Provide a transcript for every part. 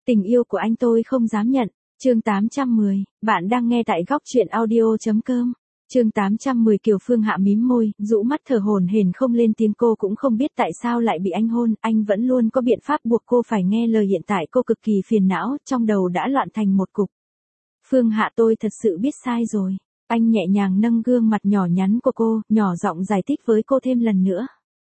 Tình yêu của anh tôi không dám nhận. Chương 810, bạn đang nghe tại góc truyện audio.com. Chương 810 Kiều Phương Hạ mím môi, rũ mắt thở hổn hển không lên tiếng, cô cũng không biết tại sao lại bị anh hôn, anh vẫn luôn có biện pháp buộc cô phải nghe lời, hiện tại cô cực kỳ phiền não, trong đầu đã loạn thành một cục. Phương Hạ, tôi thật sự biết sai rồi. Anh nhẹ nhàng nâng gương mặt nhỏ nhắn của cô, nhỏ giọng giải thích với cô thêm lần nữa.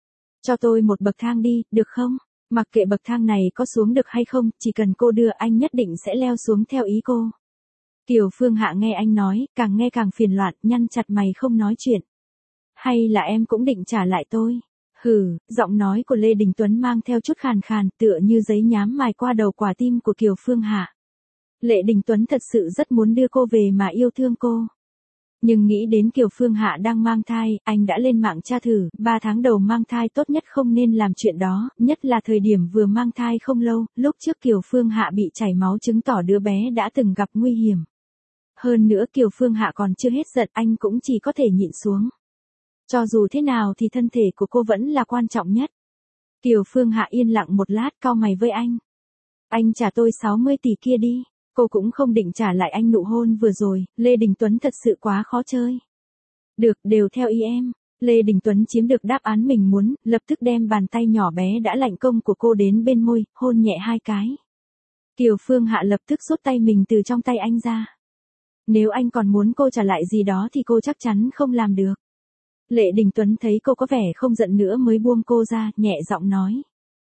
Cho tôi một bậc thang đi, được không? Mặc kệ bậc thang này có xuống được hay không, chỉ cần cô đưa anh nhất định sẽ leo xuống theo ý cô. Kiều Phương Hạ nghe anh nói, càng nghe càng phiền loạn, nhăn chặt mày không nói chuyện. Hay là em cũng định trả lại tôi? Hừ, giọng nói của Lê Đình Tuấn mang theo chút khàn khàn, tựa như giấy nhám mài qua đầu quả tim của Kiều Phương Hạ. Lê Đình Tuấn thật sự rất muốn đưa cô về mà yêu thương cô. Nhưng nghĩ đến Kiều Phương Hạ đang mang thai, anh đã lên mạng tra thử, 3 tháng đầu mang thai tốt nhất không nên làm chuyện đó, nhất là thời điểm vừa mang thai không lâu, lúc trước Kiều Phương Hạ bị chảy máu chứng tỏ đứa bé đã từng gặp nguy hiểm. Hơn nữa Kiều Phương Hạ còn chưa hết giận, anh cũng chỉ có thể nhịn xuống. Cho dù thế nào thì thân thể của cô vẫn là quan trọng nhất. Kiều Phương Hạ yên lặng một lát, cau mày với anh. Anh trả tôi 60 tỷ kia đi. Cô cũng không định trả lại anh nụ hôn vừa rồi, Lê Đình Tuấn thật sự quá khó chơi. Được, đều theo ý em. Lê Đình Tuấn chiếm được đáp án mình muốn, lập tức đem bàn tay nhỏ bé đã lạnh công của cô đến bên môi, hôn nhẹ 2 cái. Kiều Phương Hạ lập tức rút tay mình từ trong tay anh ra. Nếu anh còn muốn cô trả lại gì đó thì cô chắc chắn không làm được. Lê Đình Tuấn thấy cô có vẻ không giận nữa mới buông cô ra, nhẹ giọng nói.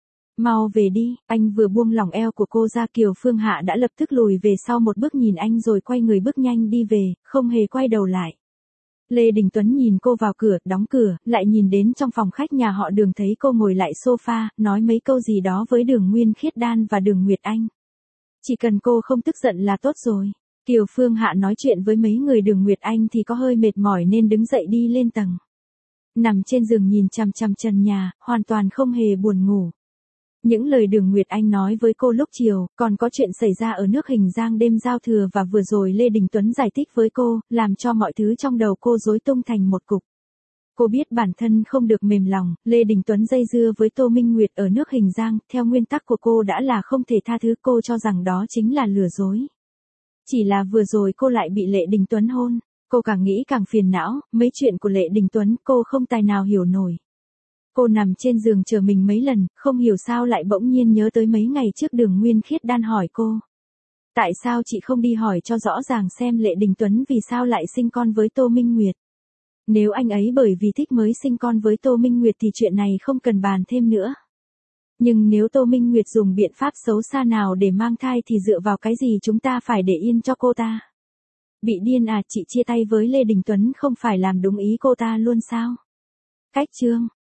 Mau về đi, anh vừa buông lỏng eo của cô ra, Kiều Phương Hạ đã lập tức lùi về sau một bước nhìn anh rồi quay người bước nhanh đi về, không hề quay đầu lại. Lê Đình Tuấn nhìn cô vào cửa, đóng cửa, lại nhìn đến trong phòng khách nhà họ Đường thấy cô ngồi lại sofa, nói mấy câu gì đó với Đường Nguyên Khiết Đan và Đường Nguyệt Anh. Chỉ cần cô không tức giận là tốt rồi. Kiều Phương Hạ nói chuyện với mấy người Đường Nguyệt Anh thì có hơi mệt mỏi nên đứng dậy đi lên tầng. Nằm trên giường nhìn chằm chằm trần nhà, hoàn toàn không hề buồn ngủ. Những lời Đường Nguyệt Anh nói với cô lúc chiều, còn có chuyện xảy ra ở nước Hình Giang đêm giao thừa và vừa rồi Lê Đình Tuấn giải thích với cô, làm cho mọi thứ trong đầu cô rối tung thành một cục. Cô biết bản thân không được mềm lòng, Lê Đình Tuấn dây dưa với Tô Minh Nguyệt ở nước Hình Giang, theo nguyên tắc của cô đã là không thể tha thứ, cô cho rằng đó chính là lừa dối. Chỉ là vừa rồi cô lại bị Lê Đình Tuấn hôn, cô càng nghĩ càng phiền não, mấy chuyện của Lê Đình Tuấn cô không tài nào hiểu nổi. Cô nằm trên giường chờ mình mấy lần, không hiểu sao lại bỗng nhiên nhớ tới mấy ngày trước Đường Nguyên Khiết Đan hỏi cô. Tại sao chị không đi hỏi cho rõ ràng xem Lê Đình Tuấn vì sao lại sinh con với Tô Minh Nguyệt? Nếu anh ấy bởi vì thích mới sinh con với Tô Minh Nguyệt thì chuyện này không cần bàn thêm nữa. Nhưng nếu Tô Minh Nguyệt dùng biện pháp xấu xa nào để mang thai thì dựa vào cái gì chúng ta phải để yên cho cô ta? Bị điên à, chị chia tay với Lê Đình Tuấn không phải làm đúng ý cô ta luôn sao? Cách chương